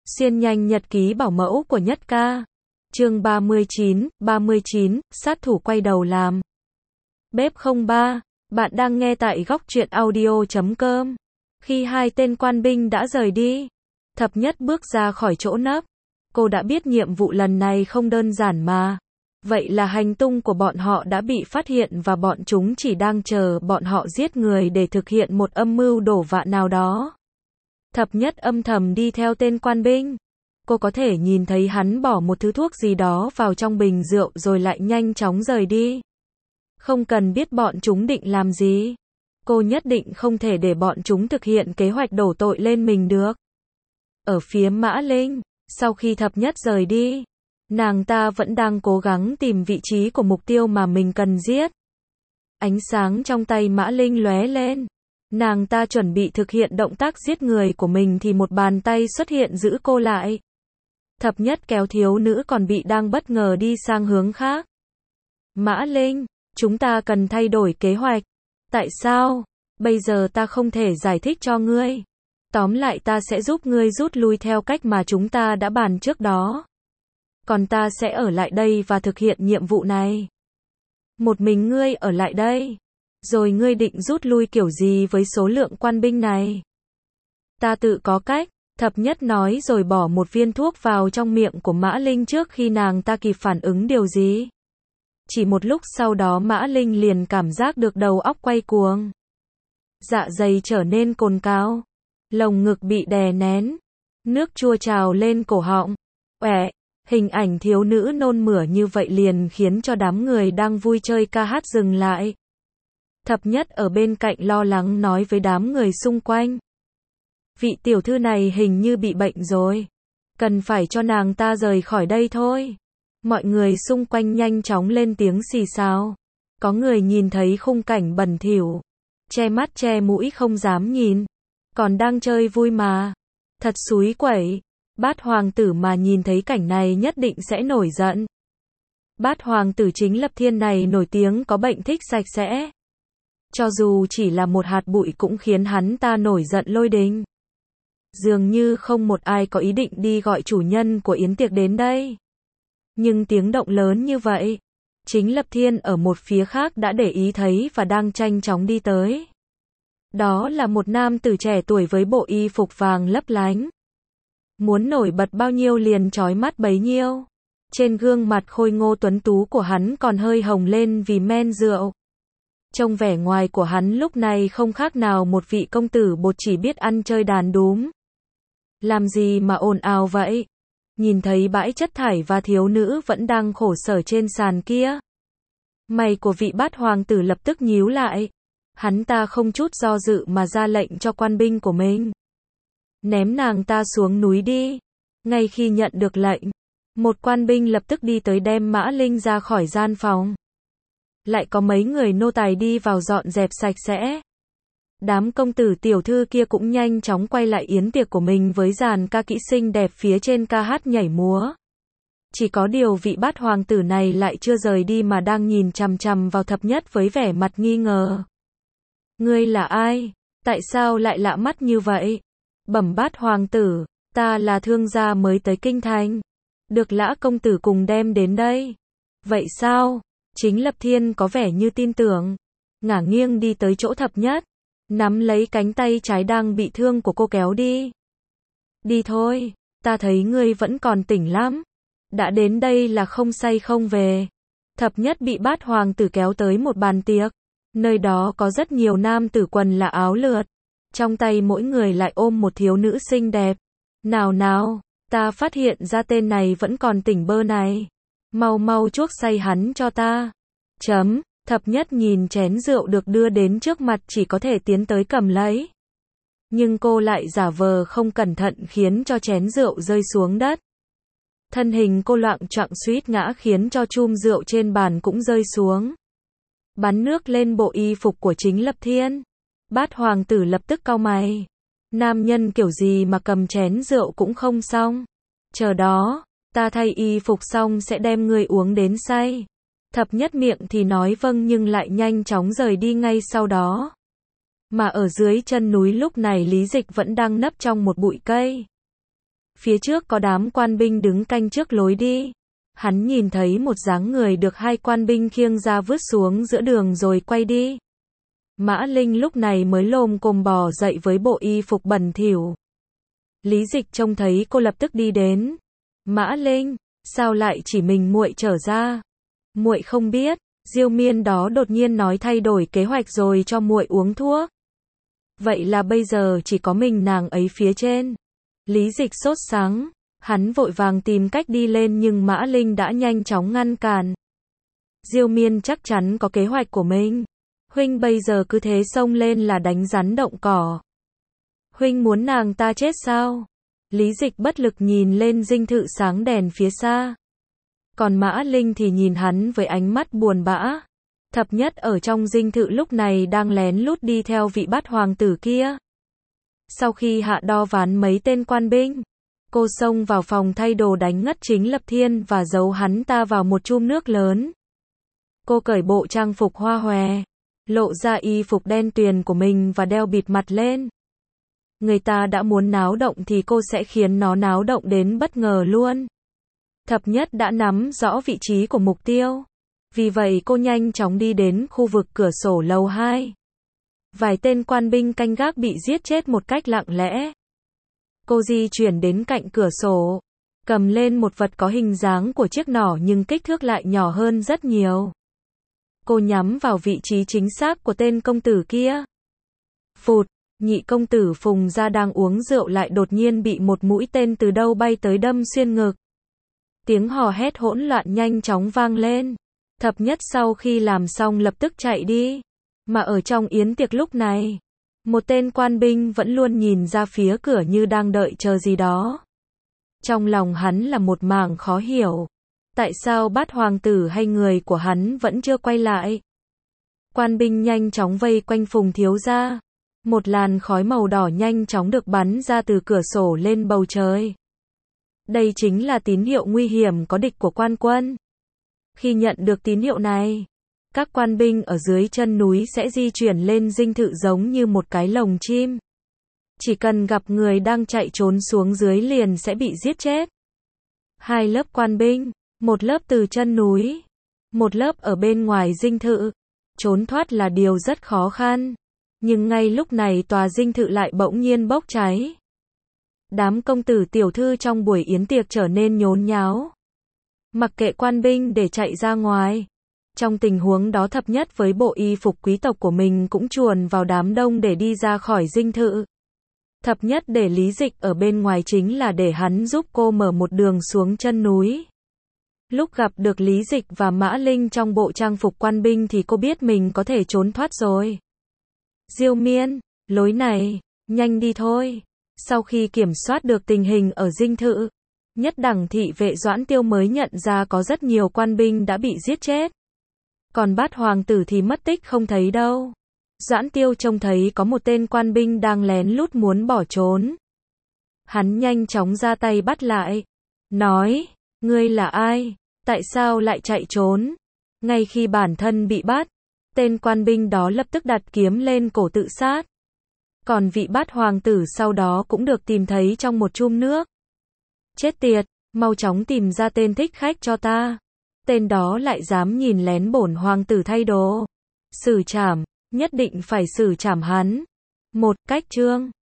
Xuyên nhanh nhật ký bảo mẫu của Nhất Ca. Chương 39, sát thủ quay đầu làm. Bếp 03, bạn đang nghe tại góc truyện audio.com. Khi hai tên quan binh đã rời đi, Thập Nhất bước ra khỏi chỗ nấp. Cô đã biết nhiệm vụ lần này không đơn giản mà. Vậy là hành tung của bọn họ đã bị phát hiện và bọn chúng chỉ đang chờ bọn họ giết người để thực hiện một âm mưu đổ vạ nào đó. Thập Nhất âm thầm đi theo tên quan binh. Cô có thể nhìn thấy hắn bỏ một thứ thuốc gì đó vào trong bình rượu rồi lại nhanh chóng rời đi. Không cần biết bọn chúng định làm gì. Cô nhất định không thể để bọn chúng thực hiện kế hoạch đổ tội lên mình được. Ở phía Mã Linh, sau khi Thập Nhất rời đi, nàng ta vẫn đang cố gắng tìm vị trí của mục tiêu mà mình cần giết. Ánh sáng trong tay Mã Linh lóe lên. Nàng ta chuẩn bị thực hiện động tác giết người của mình thì một bàn tay xuất hiện giữ cô lại. Thập Nhất kéo thiếu nữ còn bị đang bất ngờ đi sang hướng khác. Mã Linh, chúng ta cần thay đổi kế hoạch. Tại sao? Bây giờ ta không thể giải thích cho ngươi. Tóm lại ta sẽ giúp ngươi rút lui theo cách mà chúng ta đã bàn trước đó. Còn ta sẽ ở lại đây và thực hiện nhiệm vụ này. Một mình ngươi ở lại đây. Rồi ngươi định rút lui kiểu gì với số lượng quan binh này? Ta tự có cách, Thập Nhất nói rồi bỏ một viên thuốc vào trong miệng của Mã Linh trước khi nàng ta kịp phản ứng điều gì. Chỉ một lúc sau đó Mã Linh liền cảm giác được đầu óc quay cuồng. Dạ dày trở nên cồn cào, lồng ngực bị đè nén, nước chua trào lên cổ họng. Hình ảnh thiếu nữ nôn mửa như vậy liền khiến cho đám người đang vui chơi ca hát dừng lại. Thập Nhất ở bên cạnh lo lắng nói với đám người xung quanh. Vị tiểu thư này hình như bị bệnh rồi. Cần phải cho nàng ta rời khỏi đây thôi. Mọi người xung quanh nhanh chóng lên tiếng xì xào. Có người nhìn thấy khung cảnh bẩn thỉu, che mắt che mũi không dám nhìn. Còn đang chơi vui mà. Thật xúi quẩy. Bát hoàng tử mà nhìn thấy cảnh này nhất định sẽ nổi giận. Bát hoàng tử Chính Lập Thiên này nổi tiếng có bệnh thích sạch sẽ. Cho dù chỉ là một hạt bụi cũng khiến hắn ta nổi giận lôi đình. Dường như không một ai có ý định đi gọi chủ nhân của yến tiệc đến đây. Nhưng tiếng động lớn như vậy, Chính Lập Thiên ở một phía khác đã để ý thấy và đang nhanh chóng đi tới. Đó là một nam tử trẻ tuổi với bộ y phục vàng lấp lánh. Muốn nổi bật bao nhiêu liền chói mắt bấy nhiêu. Trên gương mặt khôi ngô tuấn tú của hắn còn hơi hồng lên vì men rượu. Trông vẻ ngoài của hắn lúc này không khác nào một vị công tử bột chỉ biết ăn chơi đàn đúm. Làm gì mà ồn ào vậy? Nhìn thấy bãi chất thải và thiếu nữ vẫn đang khổ sở trên sàn kia. Mày của vị bát hoàng tử lập tức nhíu lại. Hắn ta không chút do dự mà ra lệnh cho quan binh của mình. Ném nàng ta xuống núi đi. Ngay khi nhận được lệnh, một quan binh lập tức đi tới đem Mã Linh ra khỏi gian phòng. Lại có mấy người nô tài đi vào dọn dẹp sạch sẽ. Đám công tử tiểu thư kia cũng nhanh chóng quay lại yến tiệc của mình với dàn ca kỹ xinh đẹp phía trên ca hát nhảy múa. Chỉ có điều vị bát hoàng tử này lại chưa rời đi mà đang nhìn chằm chằm vào Thập Nhất với vẻ mặt nghi ngờ. Ngươi là ai? Tại sao lại lạ mắt như vậy? Bẩm bát hoàng tử, ta là thương gia mới tới kinh thành. Được Lã công tử cùng đem đến đây. Vậy sao? Chính Lập Thiên có vẻ như tin tưởng. Ngả nghiêng đi tới chỗ Thập Nhất. Nắm lấy cánh tay trái đang bị thương của cô kéo đi. Đi thôi, ta thấy ngươi vẫn còn tỉnh lắm. Đã đến đây là không say không về. Thập Nhất bị bát hoàng tử kéo tới một bàn tiệc. Nơi đó có rất nhiều nam tử quần là áo lượt. Trong tay mỗi người lại ôm một thiếu nữ xinh đẹp. Nào, ta phát hiện ra tên này vẫn còn tỉnh bơ này. Mau chuốc say hắn cho ta. Thập Nhất nhìn chén rượu được đưa đến trước mặt chỉ có thể tiến tới cầm lấy. Nhưng cô lại giả vờ không cẩn thận khiến cho chén rượu rơi xuống đất. Thân hình cô loạng choạng suýt ngã khiến cho chum rượu trên bàn cũng rơi xuống. Bắn nước lên bộ y phục của Chính Lập Thiên. Bát hoàng tử lập tức cau mày. Nam nhân kiểu gì mà cầm chén rượu cũng không xong. Chờ đó, ta thay y phục xong sẽ đem ngươi uống đến say. Thập Nhất miệng thì nói vâng nhưng lại nhanh chóng rời đi ngay sau đó. Mà ở dưới chân núi lúc này Lý Dịch vẫn đang nấp trong một bụi cây. Phía trước có đám quan binh đứng canh trước lối đi. Hắn nhìn thấy một dáng người được hai quan binh khiêng ra vứt xuống giữa đường rồi quay đi. Mã Linh lúc này mới lồm cồm bò dậy với bộ y phục bẩn thỉu. Lý Dịch trông thấy cô lập tức đi đến. Mã Linh, sao lại chỉ mình muội trở ra? Muội không biết, Diêu Miên đó đột nhiên nói thay đổi kế hoạch rồi cho muội uống thuốc. Vậy là bây giờ chỉ có mình nàng ấy phía trên. Lý Dịch sốt sắng, hắn vội vàng tìm cách đi lên nhưng Mã Linh đã nhanh chóng ngăn cản. Diêu Miên chắc chắn có kế hoạch của mình. Huynh bây giờ cứ thế xông lên là đánh rắn động cỏ. Huynh muốn nàng ta chết sao? Lý Dịch bất lực nhìn lên dinh thự sáng đèn phía xa. Còn Mã Linh thì nhìn hắn với ánh mắt buồn bã. Thập Nhất ở trong dinh thự lúc này đang lén lút đi theo vị bát hoàng tử kia. Sau khi hạ đo ván mấy tên quan binh, cô xông vào phòng thay đồ đánh ngất Chính Lập Thiên và giấu hắn ta vào một chum nước lớn. Cô cởi bộ trang phục hoa hòe, lộ ra y phục đen tuyền của mình và đeo bịt mặt lên. Người ta đã muốn náo động thì cô sẽ khiến nó náo động đến bất ngờ luôn. Thập Nhất đã nắm rõ vị trí của mục tiêu. Vì vậy cô nhanh chóng đi đến khu vực cửa sổ lầu 2. Vài tên quan binh canh gác bị giết chết một cách lặng lẽ. Cô di chuyển đến cạnh cửa sổ, cầm lên một vật có hình dáng của chiếc nỏ nhưng kích thước lại nhỏ hơn rất nhiều. Cô nhắm vào vị trí chính xác của tên công tử kia. Phụt, nhị công tử Phùng Gia đang uống rượu lại đột nhiên bị một mũi tên từ đâu bay tới đâm xuyên ngực. Tiếng hò hét hỗn loạn nhanh chóng vang lên. Thập Nhất sau khi làm xong lập tức chạy đi. Mà ở trong yến tiệc lúc này, một tên quan binh vẫn luôn nhìn ra phía cửa như đang đợi chờ gì đó. Trong lòng hắn là một mảng khó hiểu. Tại sao bát hoàng tử hay người của hắn vẫn chưa quay lại? Quan binh nhanh chóng vây quanh Phùng thiếu gia. Một làn khói màu đỏ nhanh chóng được bắn ra từ cửa sổ lên bầu trời. Đây chính là tín hiệu nguy hiểm có địch của quan quân. Khi nhận được tín hiệu này, các quan binh ở dưới chân núi sẽ di chuyển lên dinh thự giống như một cái lồng chim. Chỉ cần gặp người đang chạy trốn xuống dưới liền sẽ bị giết chết. Hai lớp quan binh, một lớp từ chân núi, một lớp ở bên ngoài dinh thự. Trốn thoát là điều rất khó khăn. Nhưng ngay lúc này tòa dinh thự lại bỗng nhiên bốc cháy. Đám công tử tiểu thư trong buổi yến tiệc trở nên nhốn nháo. Mặc kệ quan binh để chạy ra ngoài. Trong tình huống đó Thập Nhất với bộ y phục quý tộc của mình cũng chuồn vào đám đông để đi ra khỏi dinh thự. Thập Nhất để Lý Dịch ở bên ngoài chính là để hắn giúp cô mở một đường xuống chân núi. Lúc gặp được Lý Dịch và Mã Linh trong bộ trang phục quan binh thì cô biết mình có thể trốn thoát rồi. Diêu Miên, lối này, nhanh đi thôi. Sau khi kiểm soát được tình hình ở dinh thự, nhất đẳng thị vệ Doãn Tiêu mới nhận ra có rất nhiều quan binh đã bị giết chết. Còn bát hoàng tử thì mất tích không thấy đâu. Doãn Tiêu trông thấy có một tên quan binh đang lén lút muốn bỏ trốn. Hắn nhanh chóng ra tay bắt lại. Nói, ngươi là ai? Tại sao lại chạy trốn? Ngay khi bản thân bị bắt, tên quan binh đó lập tức đặt kiếm lên cổ tự sát. Còn vị bát hoàng tử sau đó cũng được tìm thấy trong một chum nước. Chết tiệt, mau chóng tìm ra tên thích khách cho ta. Tên đó lại dám nhìn lén bổn hoàng tử thay đồ. Xử trảm, nhất định phải xử trảm hắn. Một cách chương